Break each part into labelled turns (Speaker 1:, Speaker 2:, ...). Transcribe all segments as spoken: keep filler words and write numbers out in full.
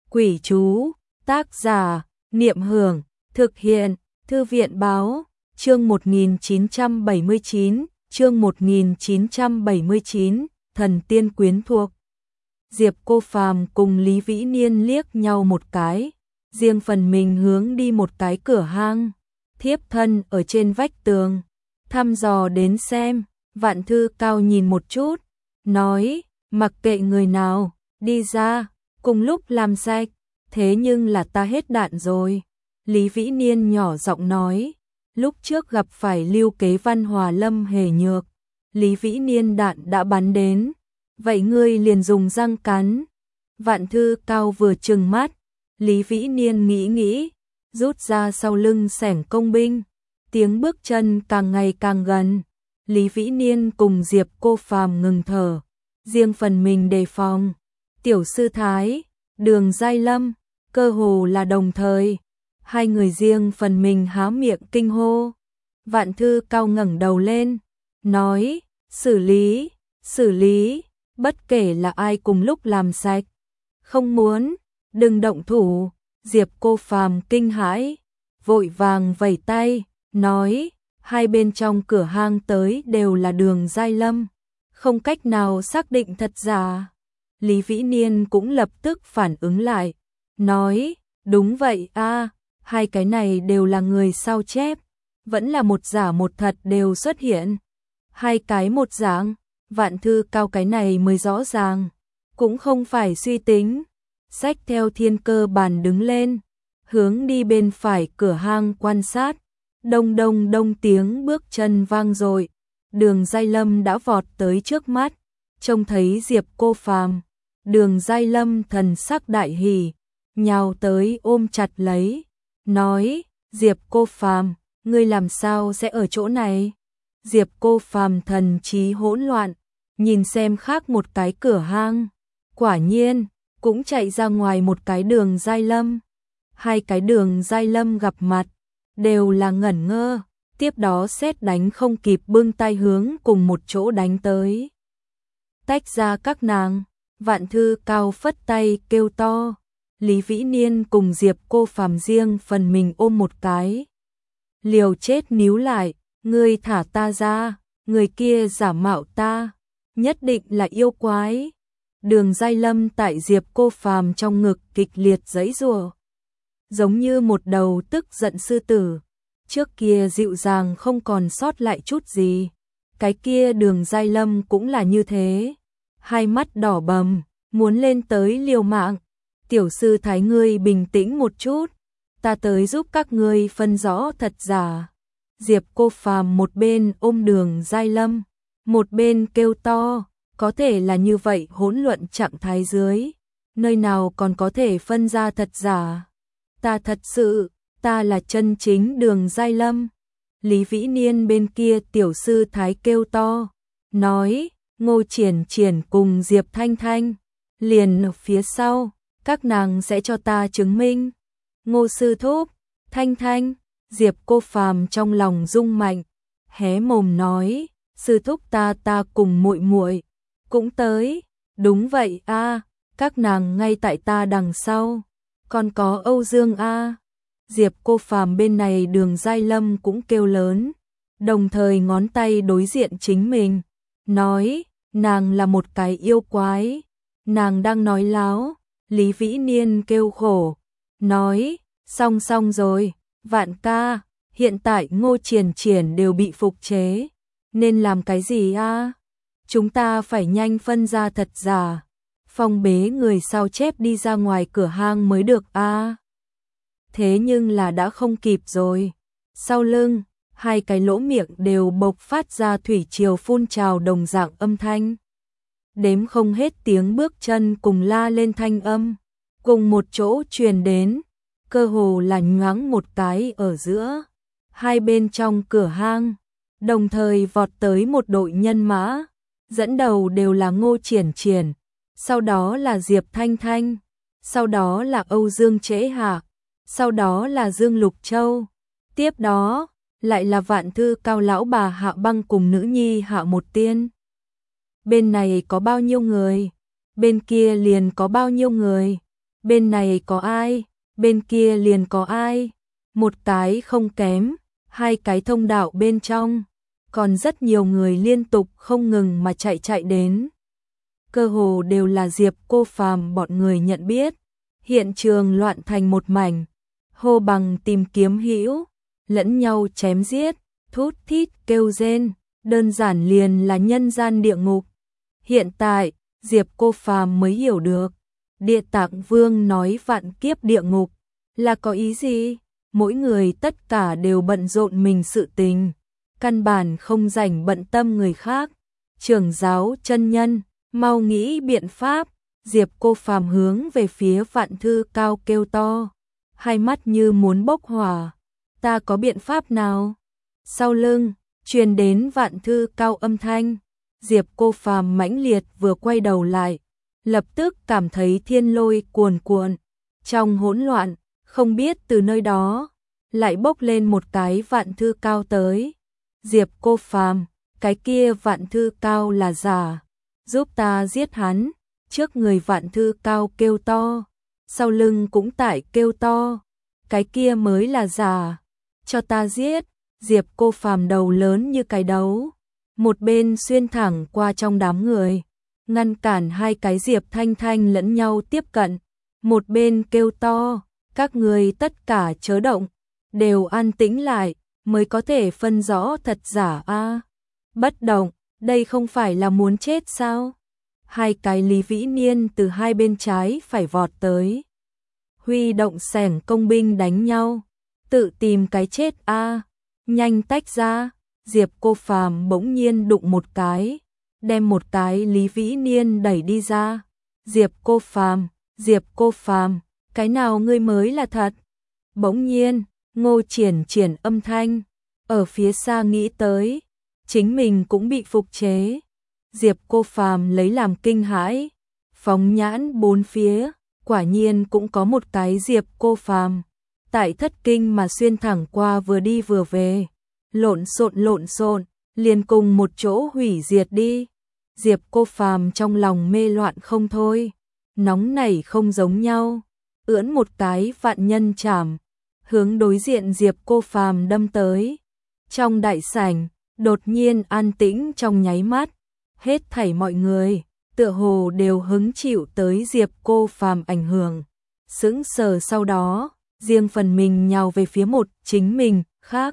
Speaker 1: Quỷ chú, tác giả, Niệm Hưởng, thực hiện, Thư viện báo, chương một nghìn chín trăm bảy mươi chín, chương một nghìn chín trăm bảy mươi chín, thần tiên quyến thuộc. Diệp Cô Phàm cùng Lý Vĩ Niên liếc nhau một cái, riêng phần mình hướng đi một cái cửa hang, thiếp thân ở trên vách tường, thăm dò đến xem. Vạn Thư Cao nhìn một chút, nói, mặc kệ người nào, đi ra, cùng lúc làm sạch, thế nhưng là ta hết đạn rồi. Lý Vĩ Niên nhỏ giọng nói, lúc trước gặp phải Lưu Kế Văn Hòa Lâm Hề Nhược, Lý Vĩ Niên đạn đã bắn đến, vậy ngươi liền dùng răng cắn. Vạn Thư Cao vừa trừng mắt, Lý Vĩ Niên nghĩ nghĩ, rút ra sau lưng xẻng công binh, tiếng bước chân càng ngày càng gần. Lý Vĩ Niên cùng Diệp Cô Phàm ngừng thở, riêng phần mình đề phòng. Tiểu sư thái, Đường Giai Lâm, cơ hồ là đồng thời, hai người riêng phần mình há miệng kinh hô. Vạn Thư Cao ngẩng đầu lên, nói, xử lý, xử lý, bất kể là ai cùng lúc làm sạch. Không muốn, đừng động thủ. Diệp Cô Phàm kinh hãi, vội vàng vẩy tay, nói, hai bên trong cửa hang tới đều là Đường Giai Lâm, không cách nào xác định thật giả. Lý Vĩ Niên cũng lập tức phản ứng lại, nói, đúng vậy a, hai cái này đều là người sao chép, vẫn là một giả một thật đều xuất hiện. Hai cái một dạng, Vạn Thư Cao cái này mới rõ ràng, cũng không phải suy tính, xách theo thiên cơ bàn đứng lên, hướng đi bên phải cửa hang quan sát. Đông đông đông tiếng bước chân vang dội, Đường Giai Lâm đã vọt tới trước mắt, trông thấy Diệp Cô Phàm, Đường Giai Lâm thần sắc đại hỉ, nhào tới ôm chặt lấy, nói, Diệp Cô Phàm, ngươi làm sao sẽ ở chỗ này? Diệp Cô Phàm thần trí hỗn loạn, nhìn xem khác một cái cửa hang, quả nhiên, cũng chạy ra ngoài một cái Đường Giai Lâm. Hai cái Đường Giai Lâm gặp mặt, đều là ngẩn ngơ, tiếp đó sét đánh không kịp bưng tay hướng cùng một chỗ đánh tới. Tách ra các nàng, Vạn Thư Cao phất tay kêu to, Lý Vĩ Niên cùng Diệp Cô Phàm riêng phần mình ôm một cái. Liều chết níu lại, ngươi thả ta ra, người kia giả mạo ta, nhất định là yêu quái. Đường Giai Lâm tại Diệp Cô Phàm trong ngực kịch liệt giãy giụa, giống như một đầu tức giận sư tử, trước kia dịu dàng không còn sót lại chút gì. Cái kia Đường Giai Lâm cũng là như thế, hai mắt đỏ bầm, muốn lên tới liều mạng. Tiểu sư thái ngươi bình tĩnh một chút, ta tới giúp các ngươi phân rõ thật giả. Diệp Cô Phàm một bên ôm Đường Giai Lâm, một bên kêu to, có thể là như vậy hỗn loạn trạng thái dưới, nơi nào còn có thể phân ra thật giả. Ta thật sự, ta là chân chính Đường Giai Lâm. Lý Vĩ Niên bên kia tiểu sư thái kêu to, nói, Ngô Triển Triển cùng Diệp Thanh Thanh, liền ở phía sau, các nàng sẽ cho ta chứng minh. Ngô sư thúc, Thanh Thanh, Diệp Cô Phàm trong lòng rung mạnh, hé mồm nói, sư thúc ta ta cùng muội muội cũng tới. Đúng vậy a, các nàng ngay tại ta đằng sau. Còn có Âu Dương a. Diệp Cô Phàm bên này Đường Giai Lâm cũng kêu lớn, đồng thời ngón tay đối diện chính mình, nói, nàng là một cái yêu quái, nàng đang nói láo. Lý Vĩ Niên kêu khổ, nói, xong xong rồi, Vạn ca, hiện tại Ngô Triển Triển đều bị phục chế, nên làm cái gì a? Chúng ta phải nhanh phân ra thật giả, phong bế người sao chép đi ra ngoài cửa hang mới được a. Thế nhưng là đã không kịp rồi. Sau lưng, hai cái lỗ miệng đều bộc phát ra thủy triều phun trào đồng dạng âm thanh. Đếm không hết tiếng bước chân cùng la lên thanh âm, cùng một chỗ truyền đến, cơ hồ là nhoáng một cái ở giữa. Hai bên trong cửa hang, đồng thời vọt tới một đội nhân mã, dẫn đầu đều là Ngô Triển Triển, sau đó là Diệp Thanh Thanh, sau đó là Âu Dương Trễ Hạ, sau đó là Dương Lục Châu, tiếp đó lại là Vạn Thư Cao lão bà Hạ Băng cùng nữ nhi Hạ Một Tiên. Bên này có bao nhiêu người, bên kia liền có bao nhiêu người. bên này có ai, bên kia liền có ai, một cái không kém, hai cái thông đạo bên trong, còn rất nhiều người liên tục không ngừng mà chạy chạy đến. Cơ hồ đều là Diệp Cô Phàm bọn người nhận biết, hiện trường loạn thành một mảnh, hô bằng tìm kiếm hữu, lẫn nhau chém giết, thút thít kêu rên, đơn giản liền là nhân gian địa ngục. Hiện tại, Diệp Cô Phàm mới hiểu được, Địa Tạng Vương nói vạn kiếp địa ngục là có ý gì? Mỗi người tất cả đều bận rộn mình sự tình, căn bản không rảnh bận tâm người khác. Trưởng giáo chân nhân, mau nghĩ biện pháp. Diệp Cô Phàm hướng về phía Vạn Thư Cao kêu to, hai mắt như muốn bốc hỏa. Ta có biện pháp nào? Sau lưng truyền đến Vạn Thư Cao âm thanh. Diệp Cô Phàm mãnh liệt vừa quay đầu lại, lập tức cảm thấy thiên lôi cuồn cuộn, trong hỗn loạn, không biết từ nơi đó lại bốc lên một cái Vạn Thư Cao tới. Diệp Cô Phàm, cái kia Vạn Thư Cao là giả, giúp ta giết hắn. Trước người Vạn Thư Cao kêu to, sau lưng cũng tại kêu to, cái kia mới là giả, cho ta giết. Diệp Cô Phàm đầu lớn như cái đấu, một bên xuyên thẳng qua trong đám người, ngăn cản hai cái Diệp Thanh Thanh lẫn nhau tiếp cận, một bên kêu to, các người tất cả chớ động, đều an tĩnh lại, mới có thể phân rõ thật giả a. Bất động, đây không phải là muốn chết sao? Hai cái Lý Vĩ Niên từ hai bên trái phải vọt tới, huy động xẻng công binh đánh nhau, tự tìm cái chết a. Nhanh tách ra. Diệp Cô Phàm bỗng nhiên đụng một cái, đem một cái Lý Vĩ Niên đẩy đi ra. Diệp Cô Phàm, Diệp Cô Phàm, cái nào ngươi mới là thật? Bỗng nhiên, Ngô Triển Triển âm thanh ở phía xa nghĩ tới, chính mình cũng bị phục chế. Diệp Cô Phàm lấy làm kinh hãi, phóng nhãn bốn phía, quả nhiên cũng có một cái Diệp Cô Phàm, tại thất kinh mà xuyên thẳng qua vừa đi vừa về, lộn xộn lộn xộn, liền cùng một chỗ hủy diệt đi. Diệp Cô Phàm trong lòng mê loạn không thôi, nóng nảy không giống nhau, ưỡn một cái vạn nhân chảm, hướng đối diện Diệp Cô Phàm đâm tới. Trong đại sảnh, đột nhiên an tĩnh trong nháy mắt, hết thảy mọi người tựa hồ đều hứng chịu tới Diệp Cô Phàm ảnh hưởng, sững sờ sau đó, riêng phần mình nhào về phía một chính mình khác.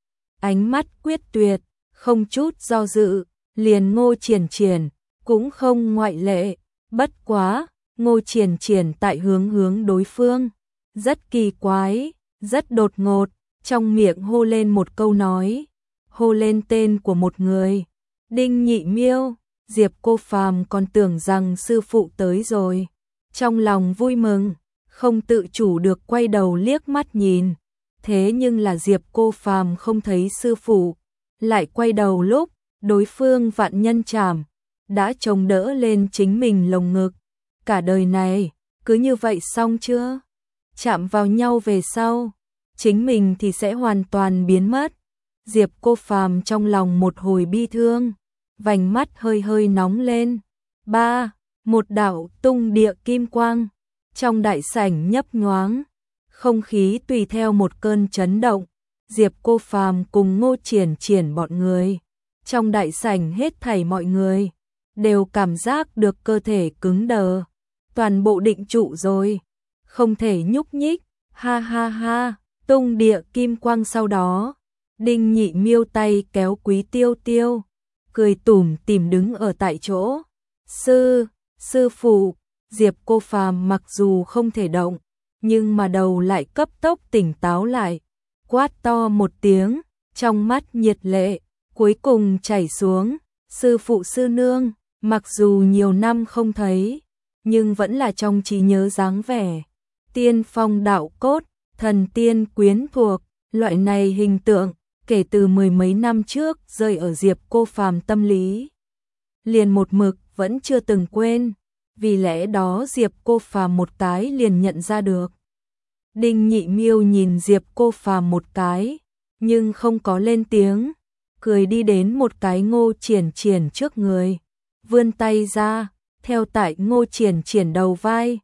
Speaker 1: Ánh mắt quyết tuyệt, không chút do dự, liền Ngô Triển Triển cũng không ngoại lệ. Bất quá, Ngô Triển Triển tại hướng hướng đối phương, rất kỳ quái, rất đột ngột, trong miệng hô lên một câu nói, hô lên tên của một người, Đinh Nhị Miêu. Diệp Cô Phàm còn tưởng rằng sư phụ tới rồi, trong lòng vui mừng, không tự chủ được quay đầu liếc mắt nhìn. Thế nhưng là Diệp Cô Phàm không thấy sư phụ, lại quay đầu lúc đối phương vạn nhân chảm đã chống đỡ lên chính mình lồng ngực. Cả đời này cứ như vậy xong chưa? Chạm vào nhau về sau, chính mình thì sẽ hoàn toàn biến mất. Diệp Cô Phàm trong lòng một hồi bi thương, vành mắt hơi hơi nóng lên. Ba, một đạo tung địa kim quang trong đại sảnh nhấp nhoáng, không khí tùy theo một cơn chấn động. Diệp Cô Phàm cùng Ngô Triển Triển bọn người, trong đại sảnh hết thảy mọi người đều cảm giác được cơ thể cứng đờ, toàn bộ định trụ rồi, không thể nhúc nhích. Ha ha ha, tung địa kim quang sau đó, Đinh Nhị Miêu tay kéo Quý Tiêu Tiêu, cười tủm tỉm đứng ở tại chỗ. Sư, sư phụ. Diệp Cô Phàm mặc dù không thể động, nhưng mà đầu lại cấp tốc tỉnh táo lại, quát to một tiếng, trong mắt nhiệt lệ cuối cùng chảy xuống. Sư phụ sư nương, mặc dù nhiều năm không thấy, nhưng vẫn là trong trí nhớ dáng vẻ tiên phong đạo cốt, thần tiên quyến thuộc, loại này hình tượng kể từ mười mấy năm trước rơi ở Diệp Cô Phàm tâm lý, liền một mực vẫn chưa từng quên. Vì lẽ đó Diệp Cô Phàm một cái liền nhận ra được. Đinh Nhị Miêu nhìn Diệp Cô Phàm một cái, nhưng không có lên tiếng, cười đi đến một cái Ngô Triển Triển trước người, vươn tay ra, theo tại Ngô Triển Triển đầu vai,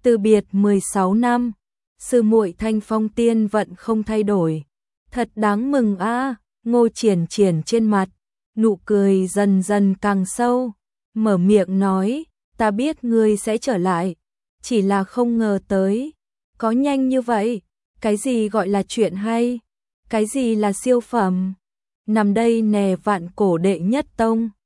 Speaker 1: Từ biệt mười sáu năm, sư muội Thanh Phong tiên vận không thay đổi. Thật đáng mừng a. Ngô Triển Triển trên mặt, nụ cười dần dần càng sâu, mở miệng nói, ta biết ngươi sẽ trở lại, chỉ là không ngờ tới, có nhanh như vậy. Cái gì gọi là chuyện hay? Cái gì là siêu phẩm? Nằm đây nè, vạn cổ đệ nhất tông.